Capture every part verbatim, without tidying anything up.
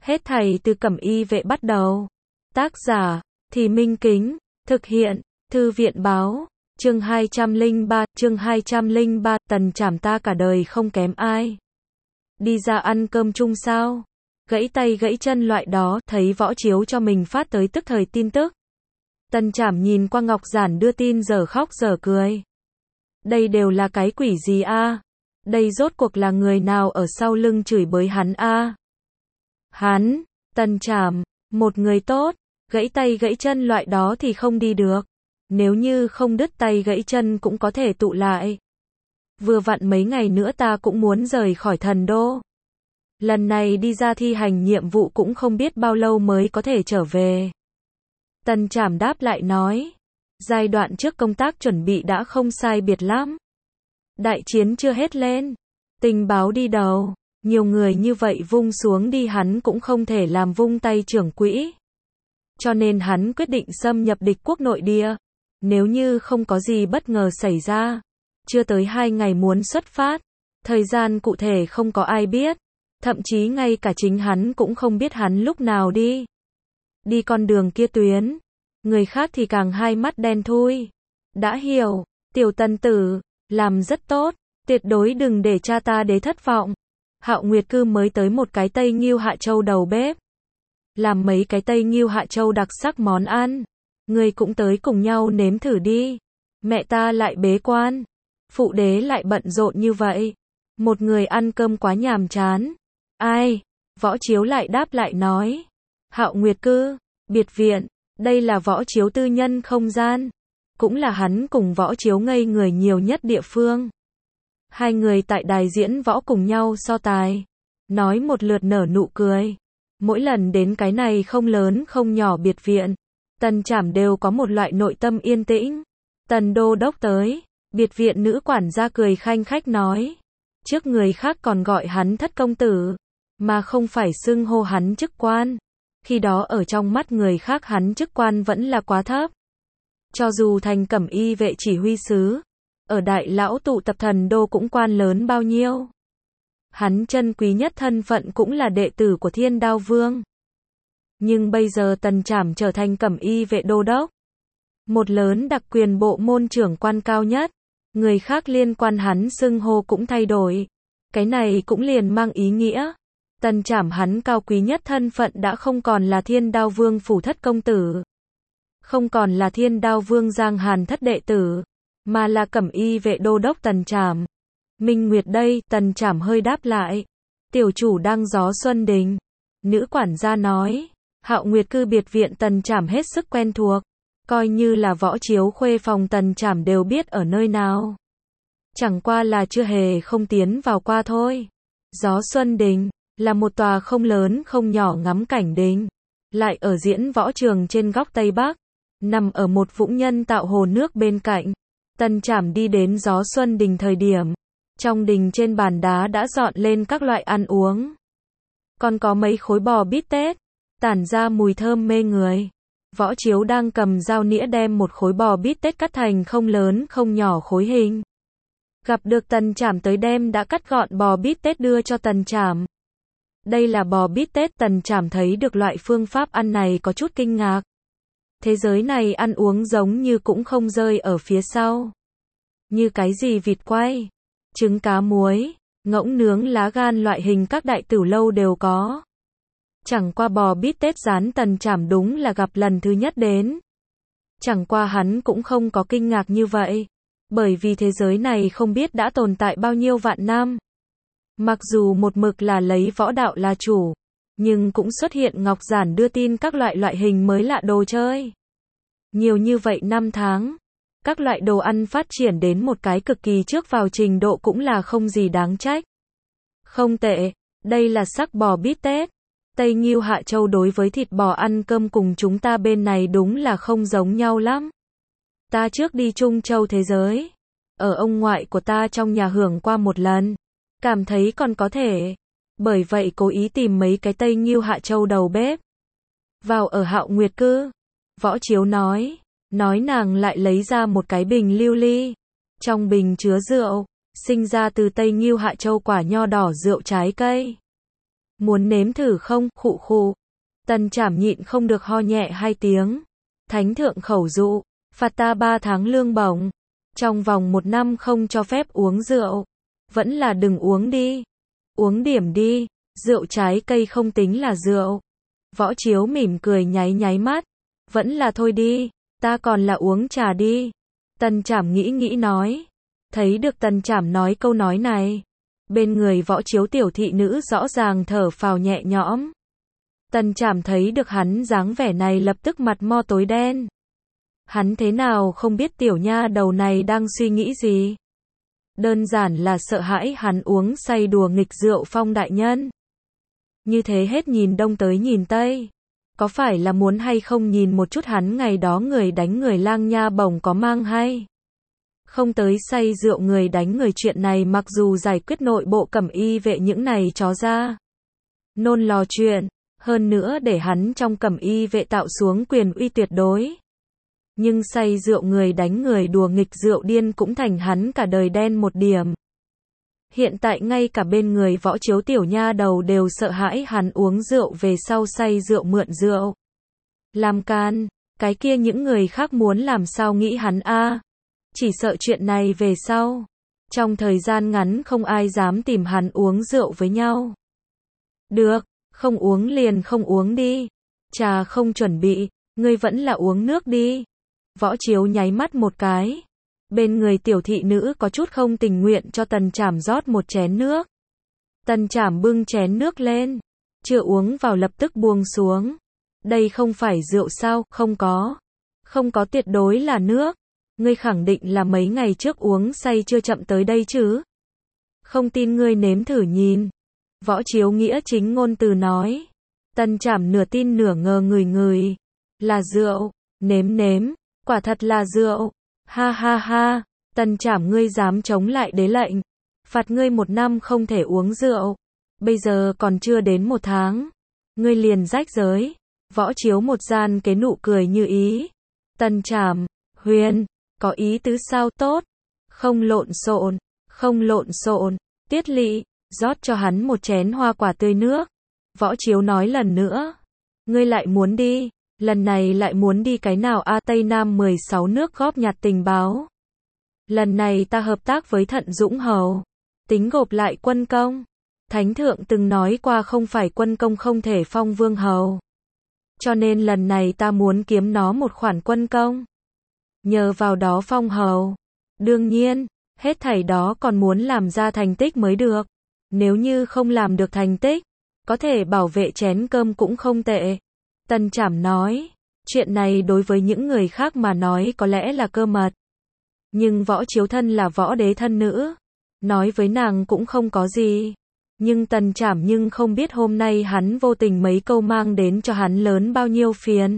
Hết thảy từ Cẩm Y Vệ bắt đầu. Tác giả, Thì Minh Kính, thực hiện, Thư viện báo, chương hai trăm lẻ ba, chương hai trăm lẻ ba, Tần Trảm ta cả đời không kém ai. Đi ra ăn cơm chung sao? Gãy tay gãy chân loại đó, thấy Võ Chiếu cho mình phát tới tức thời tin tức. Tần Trảm nhìn qua Ngọc Giản đưa tin giờ khóc giờ cười. Đây đều là cái quỷ gì a? Đây rốt cuộc là người nào ở sau lưng chửi bới hắn a? Hắn, Tần Trảm, một người tốt, gãy tay gãy chân loại đó thì không đi được. Nếu như không đứt tay gãy chân cũng có thể tụ lại. Vừa vặn mấy ngày nữa ta cũng muốn rời khỏi thần đô. Lần này đi ra thi hành nhiệm vụ cũng không biết bao lâu mới có thể trở về. Tần Trảm đáp lại nói. Giai đoạn trước công tác chuẩn bị đã không sai biệt lắm. Đại chiến chưa hết lên. Tình báo đi đầu. Nhiều người như vậy vung xuống đi hắn cũng không thể làm vung tay trưởng quỹ. Cho nên hắn quyết định xâm nhập địch quốc nội địa. Nếu như không có gì bất ngờ xảy ra. Chưa tới hai ngày muốn xuất phát. Thời gian cụ thể không có ai biết. Thậm chí ngay cả chính hắn cũng không biết hắn lúc nào đi. Đi con đường kia tuyến. Người khác thì càng hai mắt đen thui. Đã hiểu, tiểu Tần tử, làm rất tốt, tuyệt đối đừng để cha ta đế thất vọng. Hạo Nguyệt Cư mới tới một cái Tây Nghêu Hạ Châu đầu bếp. Làm mấy cái Tây Nghêu Hạ Châu đặc sắc món ăn. Người cũng tới cùng nhau nếm thử đi. Mẹ ta lại bế quan. Phụ đế lại bận rộn như vậy. Một người ăn cơm quá nhàm chán. Ai? Võ Chiếu lại đáp lại nói. Hạo Nguyệt Cư, biệt viện. Đây là Võ Chiếu tư nhân không gian. Cũng là hắn cùng Võ Chiếu ngây người nhiều nhất địa phương. Hai người tại đài diễn võ cùng nhau so tài. Nói một lượt nở nụ cười. Mỗi lần đến cái này không lớn không nhỏ biệt viện. Tần Trảm đều có một loại nội tâm yên tĩnh. Tần đô đốc tới. Biệt viện nữ quản gia cười khanh khách nói. Trước người khác còn gọi hắn thất công tử. Mà không phải xưng hô hắn chức quan. Khi đó ở trong mắt người khác hắn chức quan vẫn là quá thấp. Cho dù thành Cẩm Y Vệ chỉ huy sứ, ở đại lão tụ tập thần đô cũng quan lớn bao nhiêu. Hắn chân quý nhất thân phận cũng là đệ tử của Thiên Đao Vương. Nhưng bây giờ Tần Trảm trở thành Cẩm Y Vệ đô đốc. Một lớn đặc quyền bộ môn trưởng quan cao nhất. Người khác liên quan hắn xưng hô cũng thay đổi. Cái này cũng liền mang ý nghĩa. Tần Trảm hắn cao quý nhất thân phận đã không còn là Thiên Đao Vương phủ thất công tử. Không còn là Thiên Đao Vương Giang Hàn thất đệ tử. Mà là Cẩm Y Vệ đô đốc Tần Trảm. Minh Nguyệt đây, Tần Trảm hơi đáp lại. Tiểu chủ đang gió xuân đình. Nữ quản gia nói. Hạo Nguyệt Cư biệt viện Tần Trảm hết sức quen thuộc. Coi như là Võ Chiếu khuê phòng Tần Trảm đều biết ở nơi nào. Chẳng qua là chưa hề không tiến vào qua thôi. Gió xuân đình là một tòa không lớn không nhỏ ngắm cảnh đình. Lại ở diễn võ trường trên góc Tây Bắc. Nằm ở một vũng nhân tạo hồ nước bên cạnh. Tần Trảm đi đến gió xuân đình thời điểm. Trong đình trên bàn đá đã dọn lên các loại ăn uống. Còn có mấy khối bò bít tết. Tản ra mùi thơm mê người. Võ Chiếu đang cầm dao nĩa đem một khối bò bít tết cắt thành không lớn không nhỏ khối hình. Gặp được Tần Trảm tới đem đã cắt gọn bò bít tết đưa cho Tần Trảm. Đây là bò bít tết. Tần Trảm thấy được loại phương pháp ăn này có chút kinh ngạc. Thế giới này ăn uống giống như cũng không rơi ở phía sau. Như cái gì vịt quay, trứng cá muối, ngỗng nướng lá gan loại hình các đại tửu lâu đều có. Chẳng qua bò bít tết rán Tần Trảm đúng là gặp lần thứ nhất đến. Chẳng qua hắn cũng không có kinh ngạc như vậy. Bởi vì thế giới này không biết đã tồn tại bao nhiêu vạn năm. Mặc dù một mực là lấy võ đạo là chủ, nhưng cũng xuất hiện Ngọc Giản đưa tin các loại loại hình mới lạ đồ chơi. Nhiều như vậy năm tháng, các loại đồ ăn phát triển đến một cái cực kỳ trước vào trình độ cũng là không gì đáng trách. Không tệ, đây là sắc bò bít tết. Tây Nghêu Hạ Châu đối với thịt bò ăn cơm cùng chúng ta bên này đúng là không giống nhau lắm. Ta trước đi Trung Châu thế giới. Ở ông ngoại của ta trong nhà hưởng qua một lần. Cảm thấy còn có thể. Bởi vậy cố ý tìm mấy cái Tây Nghêu Hạ Châu đầu bếp. Vào ở Hạo Nguyệt Cư. Võ Chiếu nói. Nói nàng lại lấy ra một cái bình lưu ly. Trong bình chứa rượu. Sinh ra từ Tây Nghêu Hạ Châu quả nho đỏ rượu trái cây. Muốn nếm thử không? Khụ khụ. Tần Trảm nhịn không được ho nhẹ hai tiếng. Thánh thượng khẩu dụ, phạt ta ba tháng lương bổng. Trong vòng một năm không cho phép uống rượu. Vẫn là đừng uống đi. Uống điểm đi, rượu trái cây không tính là rượu. Võ Chiếu mỉm cười nháy nháy mắt. Vẫn là thôi đi, ta còn là uống trà đi. Tần Trảm nghĩ nghĩ nói. Thấy được Tần Trảm nói câu nói này. Bên người Võ Chiếu tiểu thị nữ rõ ràng thở phào nhẹ nhõm. Tần Trảm thấy được hắn dáng vẻ này lập tức mặt mo tối đen. Hắn thế nào không biết tiểu nha đầu này đang suy nghĩ gì. Đơn giản là sợ hãi hắn uống say đùa nghịch rượu phong đại nhân. Như thế hết nhìn đông tới nhìn tây. Có phải là muốn hay không nhìn một chút hắn ngày đó người đánh người lang nha bổng có mang hay? Không tới say rượu người đánh người chuyện này mặc dù giải quyết nội bộ cẩm y vệ những này chó ra. Nôn lò chuyện, hơn nữa để hắn trong cẩm y vệ tạo xuống quyền uy tuyệt đối. Nhưng say rượu người đánh người đùa nghịch rượu điên cũng thành hắn cả đời đen một điểm. Hiện tại ngay cả bên người Võ Chiếu tiểu nha đầu đều sợ hãi hắn uống rượu về sau say rượu mượn rượu. Làm can, cái kia những người khác muốn làm sao nghĩ hắn a? Chỉ sợ chuyện này về sau. Trong thời gian ngắn không ai dám tìm hắn uống rượu với nhau. Được, không uống liền không uống đi. Trà không chuẩn bị, ngươi vẫn là uống nước đi. Võ Chiếu nháy mắt một cái. Bên người tiểu thị nữ có chút không tình nguyện cho Tần Trảm rót một chén nước. Tần Trảm bưng chén nước lên. Chưa uống vào lập tức buông xuống. Đây không phải rượu sao? Không có. Không có, tuyệt đối là nước. Ngươi khẳng định là mấy ngày trước uống say chưa chậm tới đây chứ? Không tin ngươi nếm thử nhìn. Võ Chiếu nghĩa chính ngôn từ nói. Tần Trảm nửa tin nửa ngờ ngửi ngửi. Là rượu. Nếm nếm. Quả thật là rượu. Ha ha ha. Tần Trảm ngươi dám chống lại đế lệnh. Phạt ngươi một năm không thể uống rượu. Bây giờ còn chưa đến một tháng. Ngươi liền rách giới. Võ Chiếu một gian cái nụ cười như ý. Tần Trảm. Huyền. Có ý tứ sao? Tốt. Không lộn xộn. Không lộn xộn. Tiết Lị. Rót cho hắn một chén hoa quả tươi nước. Võ Chiếu nói lần nữa. Ngươi lại muốn đi. Lần này lại muốn đi cái nào a? Tây Nam mười sáu nước góp nhặt tình báo. Lần này ta hợp tác với Thận Dũng Hầu. Tính gộp lại quân công. Thánh thượng từng nói qua không phải quân công không thể phong vương hầu. Cho nên lần này ta muốn kiếm nó một khoản quân công. Nhờ vào đó phong hầu. Đương nhiên, hết thảy đó còn muốn làm ra thành tích mới được. Nếu như không làm được thành tích, có thể bảo vệ chén cơm cũng không tệ. Tần Trảm nói, chuyện này đối với những người khác mà nói có lẽ là cơ mật. Nhưng Võ Chiếu thân là võ đế thân nữ. Nói với nàng cũng không có gì. Nhưng Tần Trảm nhưng không biết hôm nay hắn vô tình mấy câu mang đến cho hắn lớn bao nhiêu phiền.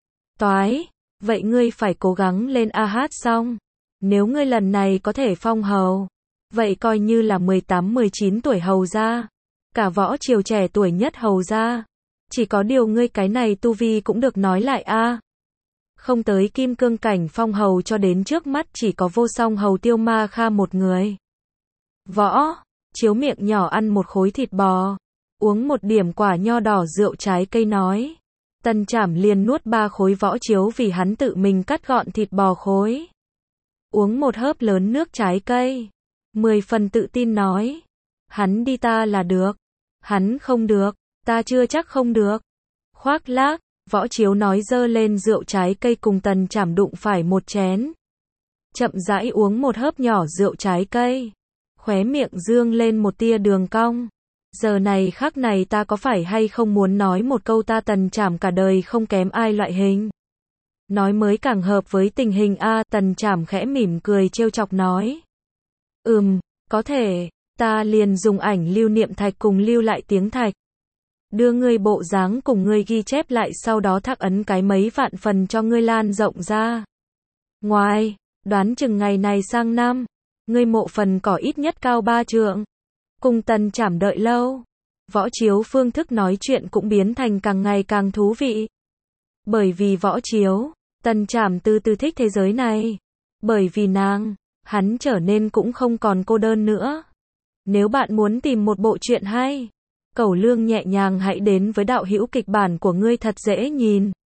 Toái, vậy ngươi phải cố gắng lên a hát xong. Nếu ngươi lần này có thể phong hầu, vậy coi như là mười tám mười chín tuổi hầu gia. Cả võ triều trẻ tuổi nhất hầu gia. Chỉ có điều ngươi cái này tu vi cũng được nói lại a. Không tới kim cương cảnh phong hầu cho đến trước mắt chỉ có vô song hầu Tiêu Ma Kha một người. Võ Chiếu miệng nhỏ ăn một khối thịt bò, uống một điểm quả nho đỏ rượu trái cây nói. Tần Trảm liền nuốt ba khối. Võ Chiếu vì hắn tự mình cắt gọn thịt bò khối. Uống một hớp lớn nước trái cây. Mười phần tự tin nói. Hắn đi ta là được. Hắn không được. Ta chưa chắc không được. Khoác lác. Võ Chiếu nói dơ lên rượu trái cây cùng Tần Trảm đụng phải một chén. Chậm rãi uống một hớp nhỏ rượu trái cây. Khóe miệng dương lên một tia đường cong. Giờ này khắc này ta có phải hay không muốn nói một câu ta Tần Trảm cả đời không kém ai loại hình. Nói mới càng hợp với tình hình a. Tần Trảm khẽ mỉm cười trêu chọc nói. Ừm, có thể, ta liền dùng ảnh lưu niệm thạch cùng lưu lại tiếng thạch. Đưa ngươi bộ dáng cùng ngươi ghi chép lại sau đó thác ấn cái mấy vạn phần cho ngươi lan rộng ra. Ngoài, đoán chừng ngày này sang năm, ngươi mộ phần cỏ ít nhất cao ba trượng. Cùng Tần Trảm đợi lâu. Võ Chiếu phương thức nói chuyện cũng biến thành càng ngày càng thú vị. Bởi vì Võ Chiếu, Tần Trảm từ từ thích thế giới này. Bởi vì nàng, hắn trở nên cũng không còn cô đơn nữa. Nếu bạn muốn tìm một bộ truyện hay, Cẩu Lương nhẹ nhàng hãy đến với đạo hữu kịch bản của ngươi thật dễ nhìn.